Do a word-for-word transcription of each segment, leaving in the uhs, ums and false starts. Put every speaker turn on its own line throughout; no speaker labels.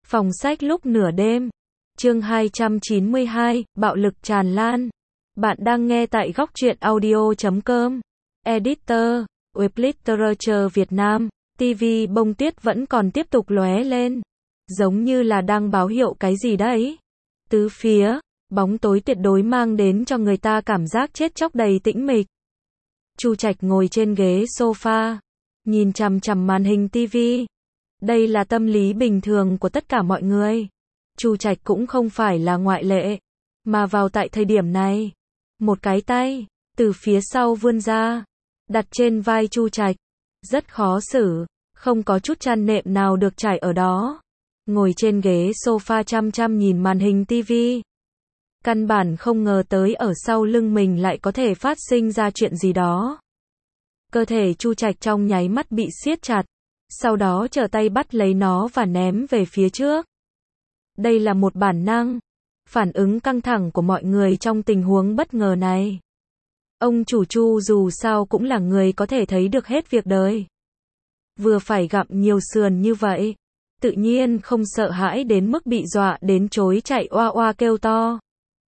Phòng sách lúc nửa đêm. Chương hai trăm chín mươi hai, bạo lực tràn lan. Bạn đang nghe tại góc truyện audio chấm com. Editor, Web Literature Việt Nam. ti vi bông tuyết vẫn còn tiếp tục lóe lên. Giống như là đang báo hiệu cái gì đấy. Tứ phía, bóng tối tuyệt đối mang đến cho người ta cảm giác chết chóc đầy tĩnh mịch. Chu Trạch ngồi trên ghế sofa, nhìn chằm chằm màn hình ti vi. Đây là tâm lý bình thường của tất cả mọi người. Chu Trạch cũng không phải là ngoại lệ. Mà vào tại thời điểm này, một cái tay từ phía sau vươn ra, đặt trên vai Chu Trạch. Rất khó xử, không có chút chăn nệm nào được trải ở đó. Ngồi trên ghế sofa chăm chăm nhìn màn hình ti vi. Căn bản không ngờ tới ở sau lưng mình lại có thể phát sinh ra chuyện gì đó. Cơ thể Chu Trạch trong nháy mắt bị siết chặt, sau đó trở tay bắt lấy nó và ném về phía trước. Đây là một bản năng, phản ứng căng thẳng của mọi người trong tình huống bất ngờ này. Ông chủ Chu dù sao cũng là người có thể thấy được hết việc đời. Vừa phải gặm nhiều sườn như vậy, tự nhiên không sợ hãi đến mức bị dọa đến chối chạy oa oa kêu to.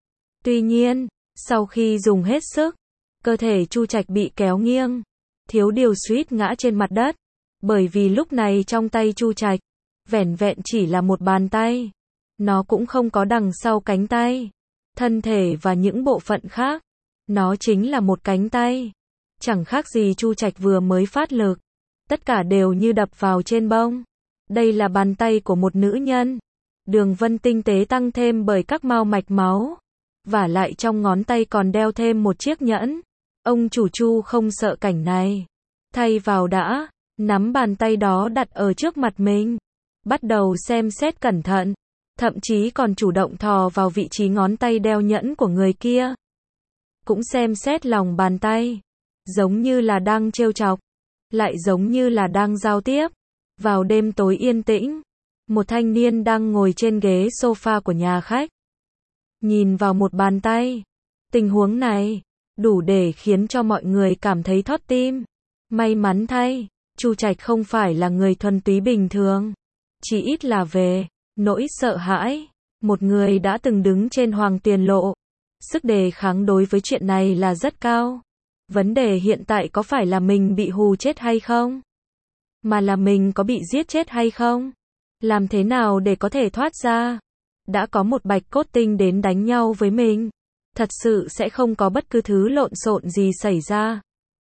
Tuy nhiên, sau khi dùng hết sức, cơ thể Chu Trạch bị kéo nghiêng, thiếu điều suýt ngã trên mặt đất. Bởi vì lúc này trong tay Chu Trạch, vẻn vẹn chỉ là một bàn tay. Nó cũng không có đằng sau cánh tay, thân thể và những bộ phận khác. Nó chính là một cánh tay. Chẳng khác gì Chu Trạch vừa mới phát lực. Tất cả đều như đập vào trên bông. Đây là bàn tay của một nữ nhân. Đường vân tinh tế tăng thêm bởi các mao mạch máu. Vả lại trong ngón tay còn đeo thêm một chiếc nhẫn. Ông chủ Chu không sợ cảnh này. Thay vào đã, nắm bàn tay đó đặt ở trước mặt mình. Bắt đầu xem xét cẩn thận. Thậm chí còn chủ động thò vào vị trí ngón tay đeo nhẫn của người kia. Cũng xem xét lòng bàn tay. Giống như là đang trêu chọc. Lại giống như là đang giao tiếp. Vào đêm tối yên tĩnh, một thanh niên đang ngồi trên ghế sofa của nhà khách. Nhìn vào một bàn tay. Tình huống này, đủ để khiến cho mọi người cảm thấy thót tim. May mắn thay, Chu Trạch không phải là người thuần túy bình thường. Chỉ ít là về nỗi sợ hãi. Một người đã từng đứng trên hoàng tiền lộ. Sức đề kháng đối với chuyện này là rất cao. Vấn đề hiện tại có phải là mình bị hù chết hay không? Mà là mình có bị giết chết hay không? Làm thế nào để có thể thoát ra? Đã có một bạch cốt tinh đến đánh nhau với mình. Thật sự sẽ không có bất cứ thứ lộn xộn gì xảy ra.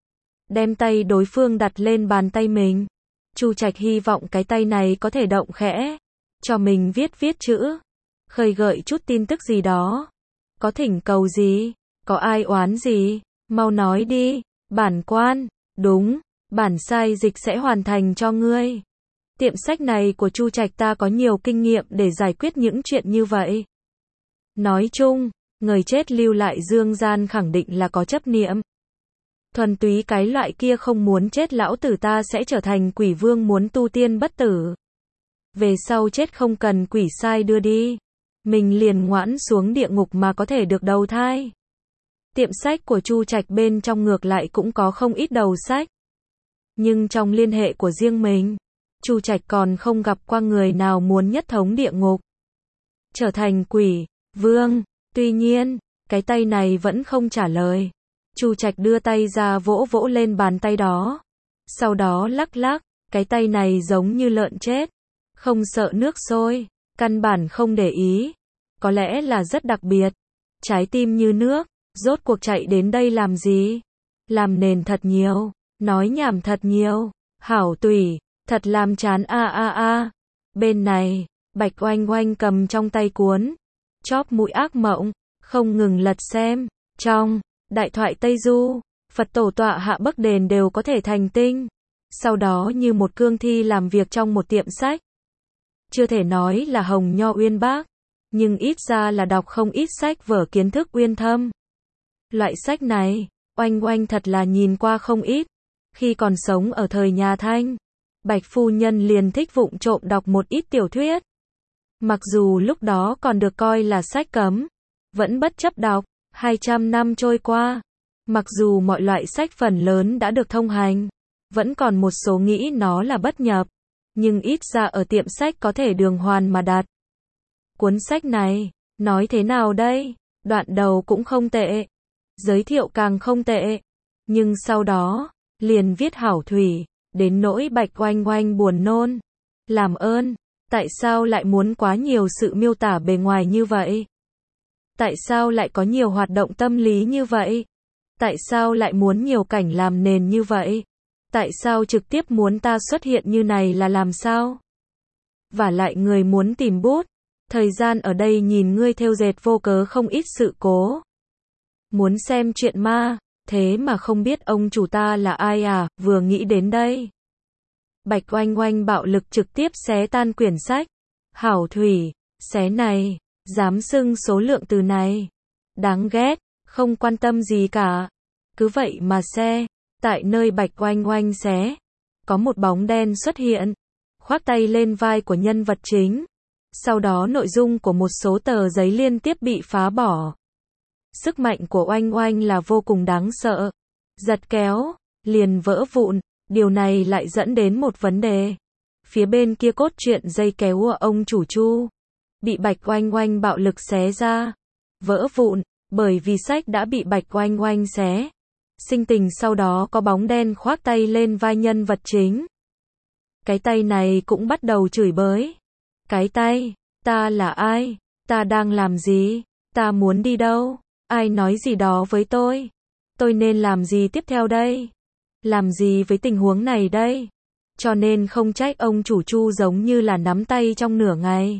Đem tay đối phương đặt lên bàn tay mình. Chu Trạch hy vọng cái tay này có thể động khẽ. Cho mình viết viết chữ. Khơi gợi chút tin tức gì đó. Có thỉnh cầu gì? Có ai oán gì? Mau nói đi. Bản quan. Đúng. Bản sai dịch sẽ hoàn thành cho ngươi. Tiệm sách này của Chu Trạch ta có nhiều kinh nghiệm để giải quyết những chuyện như vậy. Nói chung, người chết lưu lại dương gian khẳng định là có chấp niệm. Thuần túy cái loại kia không muốn chết lão tử ta sẽ trở thành quỷ vương muốn tu tiên bất tử. Về sau chết không cần quỷ sai đưa đi. Mình liền ngoãn xuống địa ngục mà có thể được đầu thai. Tiệm sách của Chu Trạch bên trong ngược lại cũng có không ít đầu sách. Nhưng trong liên hệ của riêng mình, Chu Trạch còn không gặp qua người nào muốn nhất thống địa ngục. Trở thành quỷ, vương. Tuy nhiên, cái tay này vẫn không trả lời. Chu Trạch đưa tay ra vỗ vỗ lên bàn tay đó. Sau đó lắc lắc, cái tay này giống như lợn chết. Không sợ nước sôi, căn bản không để ý. Có lẽ là rất đặc biệt. Trái tim như nước, rốt cuộc chạy đến đây làm gì? Làm nền thật nhiều, nói nhảm thật nhiều. Hảo tùy, thật làm chán a a a. Bên này, Bạch Oanh Oanh cầm trong tay cuốn Chóp Mũi Ác Mộng, không ngừng lật xem. Trong Đại thoại Tây Du, Phật tổ tọa hạ bấc đền đều có thể thành tinh. Sau đó như một cương thi làm việc trong một tiệm sách. Chưa thể nói là hồng nho uyên bác, nhưng ít ra là đọc không ít sách vở kiến thức uyên thâm. Loại sách này, Oanh Oanh thật là nhìn qua không ít. Khi còn sống ở thời nhà Thanh, Bạch phu nhân liền thích vụng trộm đọc một ít tiểu thuyết. Mặc dù lúc đó còn được coi là sách cấm, vẫn bất chấp đọc. hai trăm năm trôi qua, mặc dù mọi loại sách phần lớn đã được thông hành, vẫn còn một số nghĩ nó là bất nhập. nhưng ít ra ở tiệm sách có thể đường hoàn mà đặt. Cuốn sách này, nói thế nào đây? Đoạn đầu cũng không tệ, giới thiệu càng không tệ, nhưng sau đó, liền viết hảo thủy, đến nỗi Bạch Oanh Oanh buồn nôn. Làm ơn, tại sao lại muốn quá nhiều sự miêu tả bề ngoài như vậy? Tại sao lại có nhiều hoạt động tâm lý như vậy? Tại sao lại muốn nhiều cảnh làm nền như vậy? Tại sao trực tiếp muốn ta xuất hiện như này là làm sao? Và lại người muốn tìm bút, thời gian ở đây nhìn ngươi thêu dệt vô cớ không ít sự cố. Muốn xem chuyện ma, thế mà không biết ông chủ ta là ai à, vừa nghĩ đến đây. Bạch Oanh Oanh bạo lực trực tiếp xé tan quyển sách. Hảo thủy, xé này, dám xưng số lượng từ này. Đáng ghét, không quan tâm gì cả. Cứ vậy mà xe, tại nơi Bạch Oanh Oanh xé, có một bóng đen xuất hiện, khoác tay lên vai của nhân vật chính. Sau đó nội dung của một số tờ giấy liên tiếp bị phá bỏ. Sức mạnh của Oanh Oanh là vô cùng đáng sợ. Giật kéo, liền vỡ vụn. Điều này lại dẫn đến một vấn đề. Phía bên kia cốt truyện dây kéo của ông chủ Chu bị Bạch Oanh Oanh bạo lực xé ra, vỡ vụn, bởi vì sách đã bị Bạch Oanh Oanh xé. Sinh tình sau đó có bóng đen khoác tay lên vai nhân vật chính. Cái tay này cũng bắt đầu chửi bới. Cái tay, ta là ai? Ta đang làm gì? Ta muốn đi đâu? Ai nói gì đó với tôi? Tôi nên làm gì tiếp theo đây? Làm gì với tình huống này đây? Cho nên không trách ông chủ Chu giống như là nắm tay trong nửa ngày.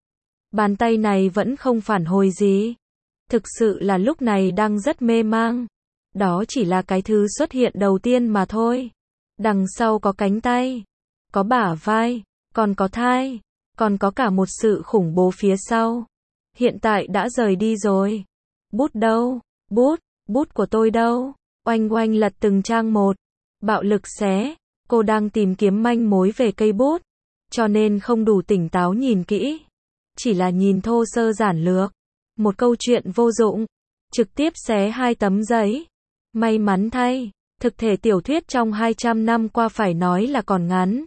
Bàn tay này vẫn không phản hồi gì. Thực sự là lúc này đang rất mê mang. Đó chỉ là cái thứ xuất hiện đầu tiên mà thôi. Đằng sau có cánh tay, có bả vai, còn có thai, còn có cả một sự khủng bố phía sau. Hiện tại đã rời đi rồi. Bút đâu? Bút, bút của tôi đâu? Oanh Oanh lật từng trang một. Bạo lực xé, cô đang tìm kiếm manh mối về cây bút, cho nên không đủ tỉnh táo nhìn kỹ. Chỉ là nhìn thô sơ giản lược. Một câu chuyện vô dụng, trực tiếp xé hai tấm giấy. May mắn thay, thực thể tiểu thuyết trong hai trăm năm qua phải nói là còn ngắn.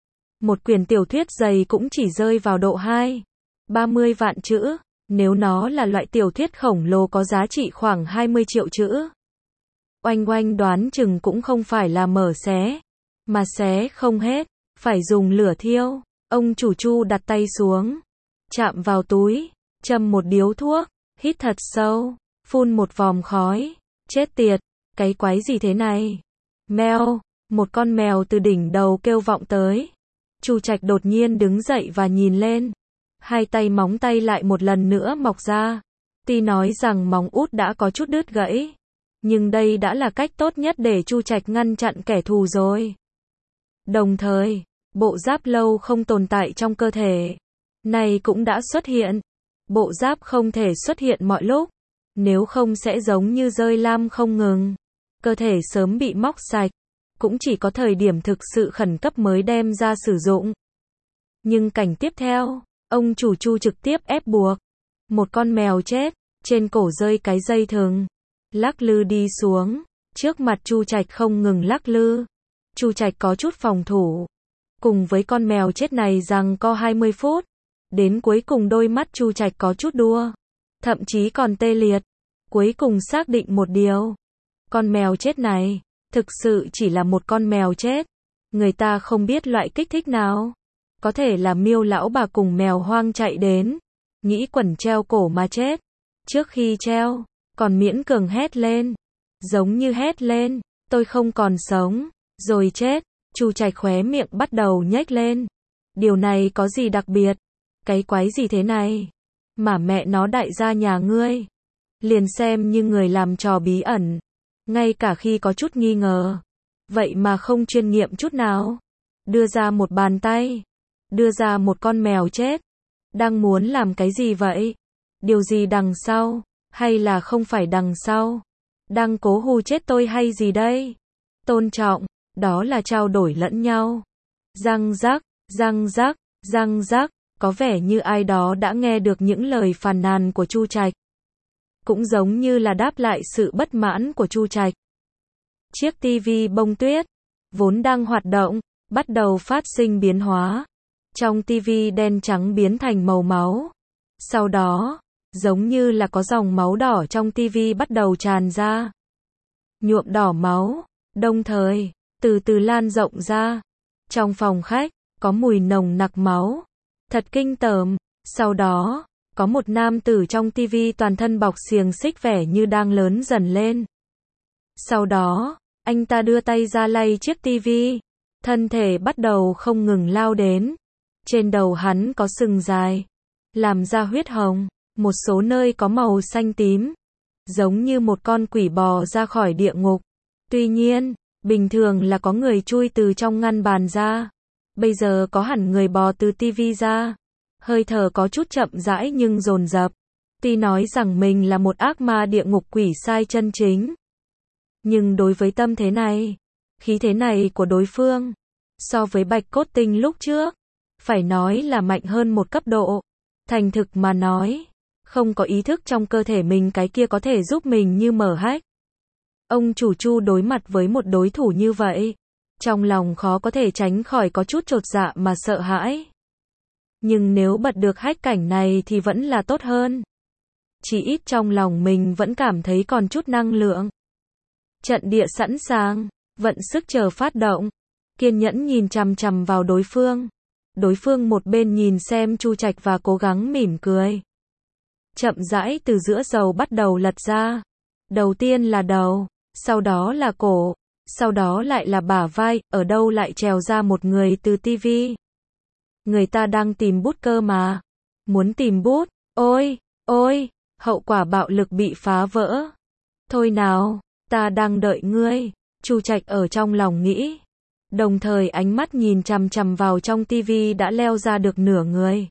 Một quyển tiểu thuyết dày cũng chỉ rơi vào độ hai, ba mươi vạn chữ, nếu nó là loại tiểu thuyết khổng lồ có giá trị khoảng hai mươi triệu chữ. Oanh Oanh đoán chừng cũng không phải là mở xé, mà xé không hết, phải dùng lửa thiêu. Ông chủ Chu đặt tay xuống, chạm vào túi, châm một điếu thuốc, hít thật sâu, phun một vòm khói. Chết tiệt, cái quái gì thế này? Mèo, một con mèo từ đỉnh đầu kêu vọng tới. Chu Trạch đột nhiên đứng dậy và nhìn lên. Hai tay móng tay lại một lần nữa mọc ra. Tuy nói rằng móng út đã có chút đứt gãy, nhưng đây đã là cách tốt nhất để Chu Trạch ngăn chặn kẻ thù rồi. Đồng thời, bộ giáp lâu không tồn tại trong cơ thể này cũng đã xuất hiện. Bộ giáp không thể xuất hiện mọi lúc, nếu không sẽ giống như rơi lam không ngừng. Cơ thể sớm bị móc sạch, cũng chỉ có thời điểm thực sự khẩn cấp mới đem ra sử dụng. Nhưng cảnh tiếp theo, ông chủ Chu trực tiếp ép buộc. Một con mèo chết, trên cổ rơi cái dây thừng, lắc lư đi xuống, trước mặt Chu Trạch không ngừng lắc lư. Chu Trạch có chút phòng thủ, cùng với con mèo chết này giằng co hai mươi phút. Đến cuối cùng đôi mắt Chu Trạch có chút đua, thậm chí còn tê liệt. Cuối cùng xác định một điều, con mèo chết này, thực sự chỉ là một con mèo chết. Người ta không biết loại kích thích nào. Có thể là Miêu lão bà cùng mèo hoang chạy đến, nghĩ quẩn treo cổ mà chết. Trước khi treo, còn miễn cường hét lên. Giống như hét lên, tôi không còn sống, rồi chết. Chu Trạch khóe miệng bắt đầu nhếch lên. Điều này có gì đặc biệt? Cái quái gì thế này? Mà mẹ nó đại gia nhà ngươi. Liền xem như người làm trò bí ẩn. Ngay cả khi có chút nghi ngờ. Vậy mà không chuyên nghiệm chút nào. Đưa ra một bàn tay. Đưa ra một con mèo chết. Đang muốn làm cái gì vậy? Điều gì đằng sau? Hay là không phải đằng sau? Đang cố hù chết tôi hay gì đây? Tôn trọng, đó là trao đổi lẫn nhau. Răng rắc, răng rắc, răng rắc. Có vẻ như ai đó đã nghe được những lời phàn nàn của Chu Trạch. Cũng giống như là đáp lại sự bất mãn của Chu Trạch. Chiếc tivi bông tuyết, vốn đang hoạt động, bắt đầu phát sinh biến hóa. Trong tivi đen trắng biến thành màu máu. Sau đó, giống như là có dòng máu đỏ trong tivi bắt đầu tràn ra. Nhuộm đỏ máu, đồng thời, từ từ lan rộng ra. Trong phòng khách, có mùi nồng nặc máu. Thật kinh tởm. Sau đó, có một nam tử trong tivi toàn thân bọc xiềng xích vẻ như đang lớn dần lên. Sau đó, anh ta đưa tay ra lay chiếc tivi. Thân thể bắt đầu không ngừng lao đến. Trên đầu hắn có sừng dài, làm ra huyết hồng, một số nơi có màu xanh tím, giống như một con quỷ bò ra khỏi địa ngục. Tuy nhiên, bình thường là có người chui từ trong ngăn bàn ra. Bây giờ có hẳn người bò từ tivi ra. Hơi thở có chút chậm rãi nhưng dồn dập. Tuy nói rằng mình là một ác ma địa ngục quỷ sai chân chính. Nhưng đối với tâm thế này, khí thế này của đối phương, so với Bạch Cốt Tinh lúc trước, phải nói là mạnh hơn một cấp độ. Thành thực mà nói, không có ý thức trong cơ thể mình cái kia có thể giúp mình như mở hách. Ông chủ Chu đối mặt với một đối thủ như vậy, trong lòng khó có thể tránh khỏi có chút chột dạ mà sợ hãi. Nhưng nếu bật được hách cảnh này thì vẫn là tốt hơn. Chỉ ít trong lòng mình vẫn cảm thấy còn chút năng lượng. Trận địa sẵn sàng, vận sức chờ phát động, kiên nhẫn nhìn chằm chằm vào đối phương. Đối phương một bên nhìn xem Chu Trạch và cố gắng mỉm cười. Chậm rãi từ giữa dầu bắt đầu lật ra. Đầu tiên là đầu, sau đó là cổ, sau đó lại là bả vai, ở đâu lại trèo ra một người từ tivi. Người ta đang tìm bút cơ mà. Muốn tìm bút, ôi, ôi, hậu quả bạo lực bị phá vỡ. Thôi nào, ta đang đợi ngươi, Chu Trạch ở trong lòng nghĩ. Đồng thời ánh mắt nhìn chằm chằm vào trong tivi đã leo ra được nửa người.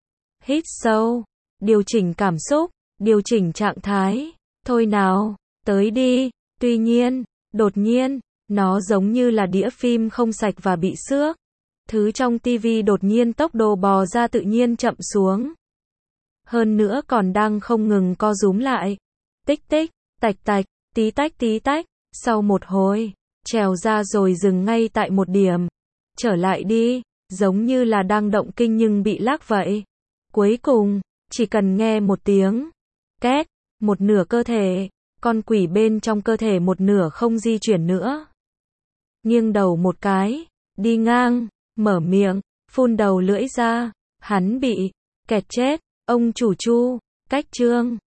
Hít sâu, điều chỉnh cảm xúc, điều chỉnh trạng thái. Thôi nào, tới đi. Tuy nhiên, đột nhiên, nó giống như là đĩa phim không sạch và bị xước. Thứ trong tivi đột nhiên tốc độ bò ra tự nhiên chậm xuống. Hơn nữa còn đang không ngừng co rúm lại. Tích tích, tạch tạch, tí tách tí tách. Sau một hồi, trèo ra rồi dừng ngay tại một điểm. Trở lại đi, giống như là đang động kinh nhưng bị lác vậy. Cuối cùng, chỉ cần nghe một tiếng két, một nửa cơ thể, con quỷ bên trong cơ thể một nửa không di chuyển nữa. Nghiêng đầu một cái, đi ngang, mở miệng, phun đầu lưỡi ra, hắn bị kẹt chết. Ông chủ Chu, cách chương